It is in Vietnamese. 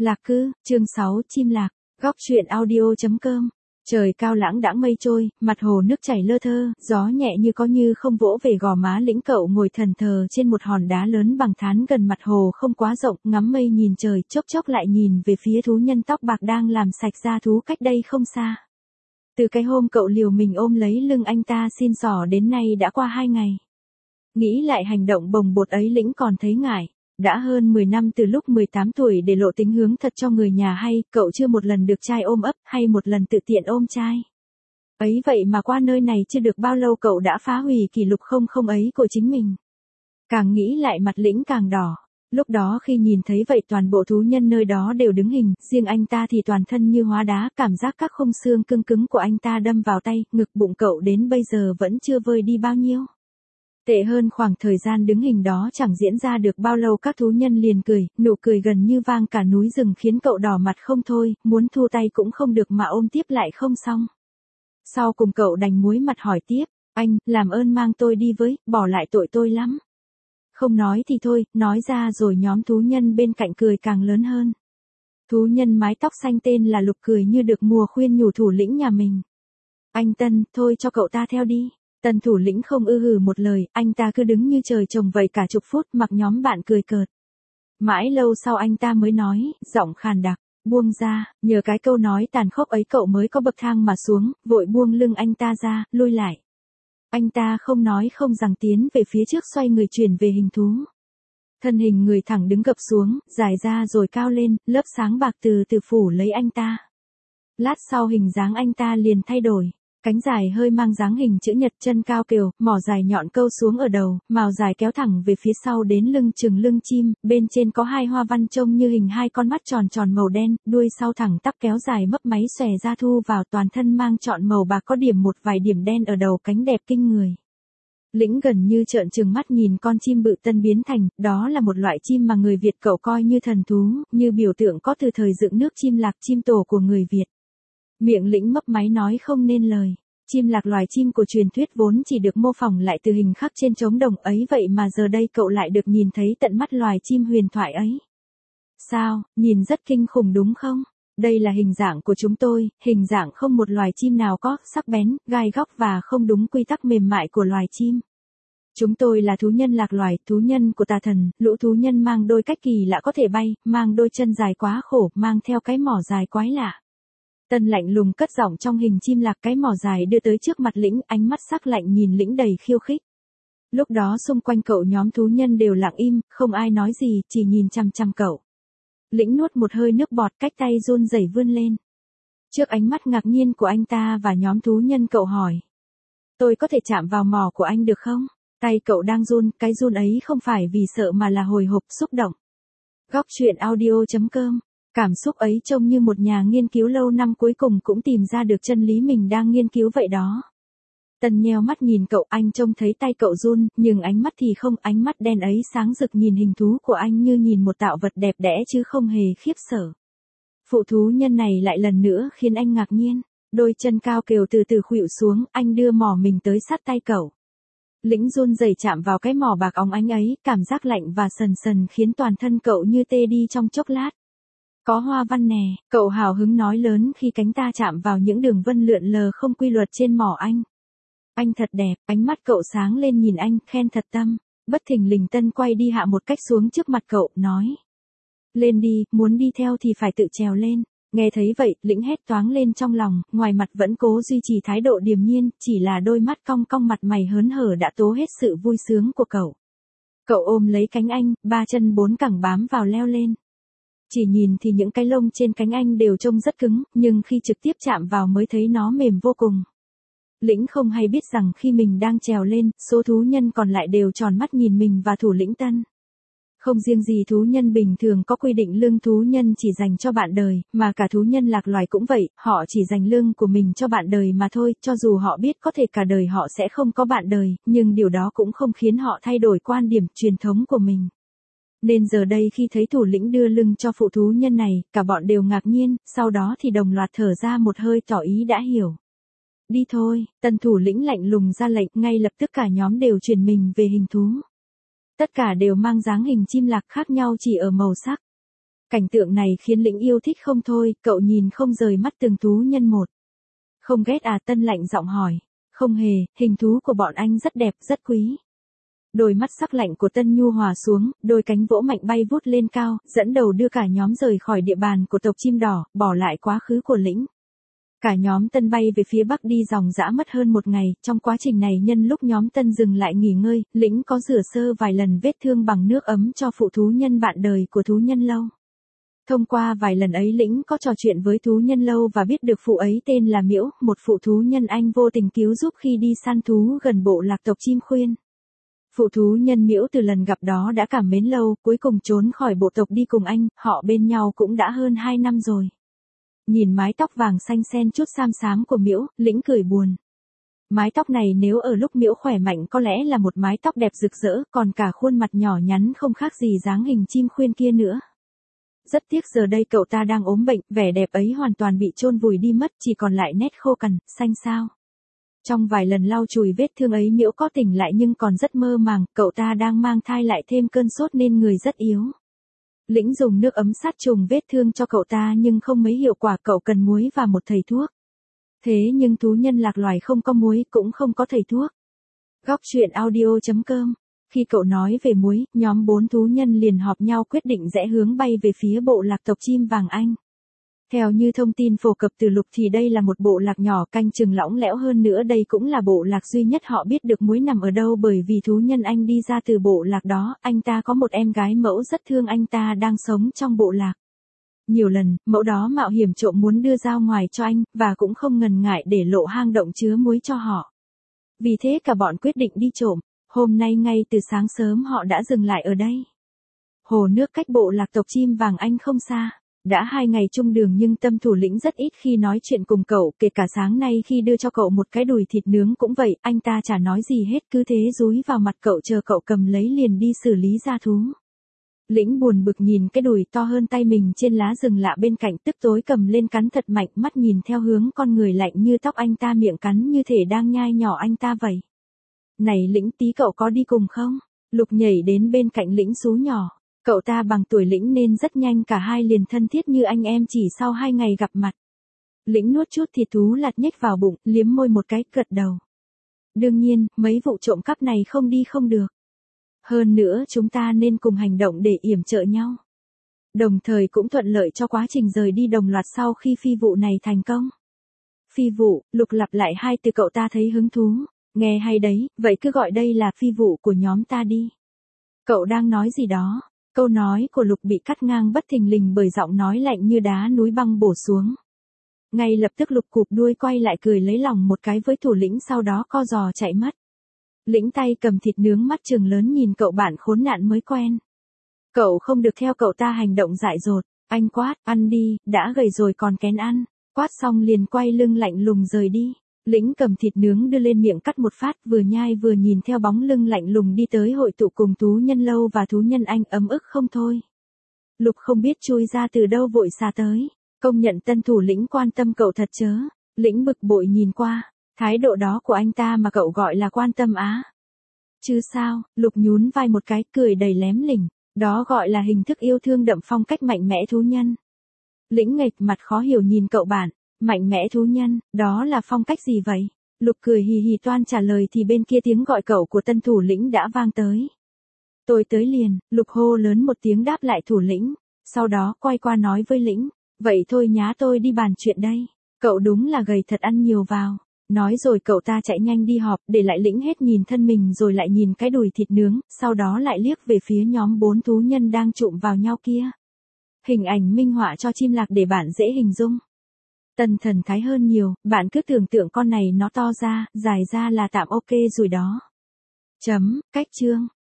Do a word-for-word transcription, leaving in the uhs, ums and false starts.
Lạc Cư, chương sáu, chim lạc, góc truyện audio.com. Trời cao lãng đãng mây trôi, mặt hồ nước chảy lơ thơ, gió nhẹ như có như không vỗ về gò má Lĩnh cậu ngồi thần thờ trên một hòn đá lớn bằng thán gần mặt hồ không quá rộng, ngắm mây nhìn trời, chốc chốc lại nhìn về phía thú nhân tóc bạc đang làm sạch da thú cách đây không xa. Từ cái hôm cậu liều mình ôm lấy lưng anh ta xin xỏ đến nay đã qua hai ngày. Nghĩ lại hành động bồng bột ấy Lĩnh còn thấy ngại. Đã hơn mười năm từ lúc mười tám tuổi để lộ tính hướng thật cho người nhà hay, cậu chưa một lần được trai ôm ấp, hay một lần tự tiện ôm trai. Ấy vậy mà qua nơi này chưa được bao lâu cậu đã phá hủy kỷ lục không không ấy của chính mình. Càng nghĩ lại mặt Lĩnh càng đỏ. Lúc đó khi nhìn thấy vậy toàn bộ thú nhân nơi đó đều đứng hình, riêng anh ta thì toàn thân như hóa đá, cảm giác các khung xương cứng cứng của anh ta đâm vào tay, ngực bụng cậu đến bây giờ vẫn chưa vơi đi bao nhiêu. Tệ hơn khoảng thời gian đứng hình đó chẳng diễn ra được bao lâu các thú nhân liền cười, nụ cười gần như vang cả núi rừng khiến cậu đỏ mặt không thôi, muốn thu tay cũng không được mà ôm tiếp lại không xong. Sau cùng cậu đành muối mặt hỏi tiếp, anh, làm ơn mang tôi đi với, bỏ lại tội tôi lắm. Không nói thì thôi, nói ra rồi nhóm thú nhân bên cạnh cười càng lớn hơn. Thú nhân mái tóc xanh tên là Lục cười như được mùa khuyên nhủ thủ lĩnh nhà mình. Anh Tân, thôi cho cậu ta theo đi. Tần thủ lĩnh không ư hừ một lời, anh ta cứ đứng như trời trồng vậy cả chục phút mặc nhóm bạn cười cợt. Mãi lâu sau anh ta mới nói, giọng khàn đặc, buông ra, nhờ cái câu nói tàn khốc ấy cậu mới có bậc thang mà xuống, vội buông lưng anh ta ra, lui lại. Anh ta không nói không rằng tiến về phía trước xoay người chuyển về hình thú. Thân hình người thẳng đứng gập xuống, dài ra rồi cao lên, lớp sáng bạc từ từ phủ lấy anh ta. Lát sau hình dáng anh ta liền thay đổi. Cánh dài hơi mang dáng hình chữ nhật, chân cao kiều, mỏ dài nhọn câu xuống ở đầu, mào dài kéo thẳng về phía sau đến lưng chừng lưng chim, bên trên có hai hoa văn trông như hình hai con mắt tròn tròn màu đen, đuôi sau thẳng tắp kéo dài mấp máy xòe ra thu vào toàn thân mang trọn màu bạc có điểm một vài điểm đen ở đầu cánh đẹp kinh người. Lĩnh gần như trợn trừng mắt nhìn con chim bự tân biến thành, đó là một loại chim mà người Việt cậu coi như thần thú, như biểu tượng có từ thời dựng nước chim lạc chim tổ của người Việt. Miệng Lĩnh mấp máy nói không nên lời. Chim lạc loài chim của truyền thuyết vốn chỉ được mô phỏng lại từ hình khắc trên trống đồng ấy vậy mà giờ đây cậu lại được nhìn thấy tận mắt loài chim huyền thoại ấy. Sao, nhìn rất kinh khủng đúng không? Đây là hình dạng của chúng tôi, hình dạng không một loài chim nào có, sắc bén, gai góc và không đúng quy tắc mềm mại của loài chim. Chúng tôi là thú nhân lạc loài, thú nhân của tà thần, lũ thú nhân mang đôi cách kỳ lạ có thể bay, mang đôi chân dài quá khổ, mang theo cái mỏ dài quái lạ. Tân lạnh lùng cất giọng trong hình chim lạc, cái mỏ dài đưa tới trước mặt Lĩnh, ánh mắt sắc lạnh nhìn Lĩnh đầy khiêu khích. Lúc đó xung quanh cậu nhóm thú nhân đều lặng im, không ai nói gì, chỉ nhìn chằm chằm cậu. Lĩnh nuốt một hơi nước bọt, cách tay run rẩy vươn lên. Trước ánh mắt ngạc nhiên của anh ta và nhóm thú nhân cậu hỏi. Tôi có thể chạm vào mỏ của anh được không? Tay cậu đang run, cái run ấy không phải vì sợ mà là hồi hộp, xúc động. Góc truyện audio.com. Cảm xúc ấy trông như một nhà nghiên cứu lâu năm cuối cùng cũng tìm ra được chân lý mình đang nghiên cứu vậy đó. Tần nheo mắt nhìn cậu, anh trông thấy tay cậu run, nhưng ánh mắt thì không, ánh mắt đen ấy sáng rực nhìn hình thú của anh như nhìn một tạo vật đẹp đẽ chứ không hề khiếp sợ. Phụ thú nhân này lại lần nữa khiến anh ngạc nhiên, đôi chân cao kiều từ từ khuỵu xuống, anh đưa mỏ mình tới sát tay cậu. Lĩnh run rẩy chạm vào cái mỏ bạc óng ánh ấy, cảm giác lạnh và sần sần khiến toàn thân cậu như tê đi trong chốc lát. Có hoa văn nè, cậu hào hứng nói lớn khi cánh ta chạm vào những đường vân lượn lờ không quy luật trên mỏ anh. Anh thật đẹp, ánh mắt cậu sáng lên nhìn anh, khen thật tâm. Bất thình lình Tân quay đi hạ một cách xuống trước mặt cậu, nói. Lên đi, muốn đi theo thì phải tự trèo lên. Nghe thấy vậy, Lĩnh hét toáng lên trong lòng, ngoài mặt vẫn cố duy trì thái độ điềm nhiên, chỉ là đôi mắt cong cong mặt mày hớn hở đã tố hết sự vui sướng của cậu. Cậu ôm lấy cánh anh, ba chân bốn cẳng bám vào leo lên. Chỉ nhìn thì những cái lông trên cánh anh đều trông rất cứng, nhưng khi trực tiếp chạm vào mới thấy nó mềm vô cùng. Lĩnh không hay biết rằng khi mình đang trèo lên, số thú nhân còn lại đều tròn mắt nhìn mình và thủ lĩnh Tân. Không riêng gì thú nhân bình thường có quy định lương thú nhân chỉ dành cho bạn đời, mà cả thú nhân lạc loài cũng vậy, họ chỉ dành lương của mình cho bạn đời mà thôi, cho dù họ biết có thể cả đời họ sẽ không có bạn đời, nhưng điều đó cũng không khiến họ thay đổi quan điểm truyền thống của mình. Nên giờ đây khi thấy thủ lĩnh đưa lưng cho phụ thú nhân này, cả bọn đều ngạc nhiên, sau đó thì đồng loạt thở ra một hơi tỏ ý đã hiểu. Đi thôi, Tần thủ lĩnh lạnh lùng ra lệnh, ngay lập tức cả nhóm đều chuyển mình về hình thú. Tất cả đều mang dáng hình chim lạc khác nhau chỉ ở màu sắc. Cảnh tượng này khiến Lĩnh yêu thích không thôi, cậu nhìn không rời mắt từng thú nhân một. Không ghét à? Tân lạnh giọng hỏi. Không hề, hình thú của bọn anh rất đẹp, rất quý. Đôi mắt sắc lạnh của Tân nhu hòa xuống, đôi cánh vỗ mạnh bay vút lên cao, dẫn đầu đưa cả nhóm rời khỏi địa bàn của tộc chim đỏ, bỏ lại quá khứ của Lĩnh. Cả nhóm Tân bay về phía bắc đi dòng dã mất hơn một ngày, trong quá trình này nhân lúc nhóm Tân dừng lại nghỉ ngơi, Lĩnh có rửa sơ vài lần vết thương bằng nước ấm cho phụ thú nhân bạn đời của thú nhân lâu. Thông qua vài lần ấy Lĩnh có trò chuyện với thú nhân lâu và biết được phụ ấy tên là Miễu, một phụ thú nhân anh vô tình cứu giúp khi đi săn thú gần bộ lạc tộc chim khuyên. Phụ thú nhân Miễu từ lần gặp đó đã cảm mến lâu, cuối cùng trốn khỏi bộ tộc đi cùng anh, họ bên nhau cũng đã hơn hai năm rồi. Nhìn mái tóc vàng xanh xen chút xám xám của Miễu, Lĩnh cười buồn. Mái tóc này nếu ở lúc Miễu khỏe mạnh có lẽ là một mái tóc đẹp rực rỡ, còn cả khuôn mặt nhỏ nhắn không khác gì dáng hình chim khuyên kia nữa. Rất tiếc giờ đây cậu ta đang ốm bệnh, vẻ đẹp ấy hoàn toàn bị chôn vùi đi mất, chỉ còn lại nét khô cằn, xanh xao. Trong vài lần lau chùi vết thương ấy Miễu có tỉnh lại nhưng còn rất mơ màng, cậu ta đang mang thai lại thêm cơn sốt nên người rất yếu. Lĩnh dùng nước ấm sát trùng vết thương cho cậu ta nhưng không mấy hiệu quả, cậu cần muối và một thầy thuốc. Thế nhưng thú nhân lạc loài không có muối cũng không có thầy thuốc. Góc truyện audio chấm com. Khi cậu nói về muối, nhóm bốn thú nhân liền họp nhau quyết định rẽ hướng bay về phía bộ lạc tộc chim vàng Anh. Theo như thông tin phổ cập từ Lục thì đây là một bộ lạc nhỏ canh chừng lỏng lẽo, hơn nữa đây cũng là bộ lạc duy nhất họ biết được muối nằm ở đâu, bởi vì thú nhân anh đi ra từ bộ lạc đó, anh ta có một em gái mẫu rất thương anh ta đang sống trong bộ lạc. Nhiều lần, mẫu đó mạo hiểm trộm muốn đưa ra ngoài cho anh, và cũng không ngần ngại để lộ hang động chứa muối cho họ. Vì thế cả bọn quyết định đi trộm, hôm nay ngay từ sáng sớm họ đã dừng lại ở đây. Hồ nước cách bộ lạc tộc chim vàng Anh không xa. Đã hai ngày chung đường nhưng Tâm thủ lĩnh rất ít khi nói chuyện cùng cậu, kể cả sáng nay khi đưa cho cậu một cái đùi thịt nướng cũng vậy, anh ta chả nói gì hết, cứ thế dúi vào mặt cậu chờ cậu cầm lấy liền đi xử lý gia thú. Lĩnh buồn bực nhìn cái đùi to hơn tay mình trên lá rừng lạ bên cạnh, tức tối cầm lên cắn thật mạnh, mắt nhìn theo hướng con người lạnh như tóc anh ta, miệng cắn như thể đang nhai nhỏ anh ta vậy. Này Lĩnh, tí cậu có đi cùng không? Lục nhảy đến bên cạnh Lĩnh xú nhỏ. Cậu ta bằng tuổi Lĩnh nên rất nhanh cả hai liền thân thiết như anh em chỉ sau hai ngày gặp mặt. Lĩnh nuốt chút thịt thú lạt nhếch vào bụng, liếm môi một cái, gật đầu. Đương nhiên, mấy vụ trộm cắp này không đi không được. Hơn nữa chúng ta nên cùng hành động để yểm trợ nhau. Đồng thời cũng thuận lợi cho quá trình rời đi đồng loạt sau khi phi vụ này thành công. Phi vụ, Lục lặp lại hai từ, cậu ta thấy hứng thú. Nghe hay đấy, vậy cứ gọi đây là phi vụ của nhóm ta đi. Cậu đang nói gì đó? Câu nói của Lục bị cắt ngang bất thình lình bởi giọng nói lạnh như đá núi băng bổ xuống. Ngay lập tức Lục cụp đuôi quay lại cười lấy lòng một cái với thủ lĩnh, sau đó co giò chạy mất. Lĩnh tay cầm thịt nướng, mắt trừng lớn nhìn cậu bạn khốn nạn mới quen. Cậu không được theo cậu ta hành động dại dột, anh quát, ăn đi, đã gầy rồi còn kén ăn. Quát xong liền quay lưng lạnh lùng rời đi. Lĩnh cầm thịt nướng đưa lên miệng cắt một phát, vừa nhai vừa nhìn theo bóng lưng lạnh lùng đi tới hội tụ cùng thú nhân lâu và thú nhân anh, ấm ức không thôi. Lục không biết chui ra từ đâu vội xà tới, công nhận tân thủ lĩnh quan tâm cậu thật chớ. Lĩnh bực bội nhìn qua, thái độ đó của anh ta mà cậu gọi là quan tâm á? Chứ sao? Lục nhún vai một cái, cười đầy lém lỉnh, đó gọi là hình thức yêu thương đậm phong cách mạnh mẽ thú nhân. Lĩnh nghệch mặt khó hiểu nhìn cậu bạn. Mạnh mẽ thú nhân, đó là phong cách gì vậy? Lục cười hì hì toan trả lời thì bên kia tiếng gọi cậu của tân thủ lĩnh đã vang tới. Tôi tới liền, Lục hô lớn một tiếng đáp lại thủ lĩnh, sau đó quay qua nói với Lĩnh, vậy thôi nhá, tôi đi bàn chuyện đây. Cậu đúng là gầy thật, ăn nhiều vào. Nói rồi cậu ta chạy nhanh đi họp, để lại Lĩnh hết nhìn thân mình rồi lại nhìn cái đùi thịt nướng, sau đó lại liếc về phía nhóm bốn thú nhân đang trụm vào nhau kia. Hình ảnh minh họa cho chim lạc để bạn dễ hình dung. Tân thần thái hơn nhiều, bạn cứ tưởng tượng con này nó to ra, dài ra là tạm ok rồi đó. Chấm, cách chương.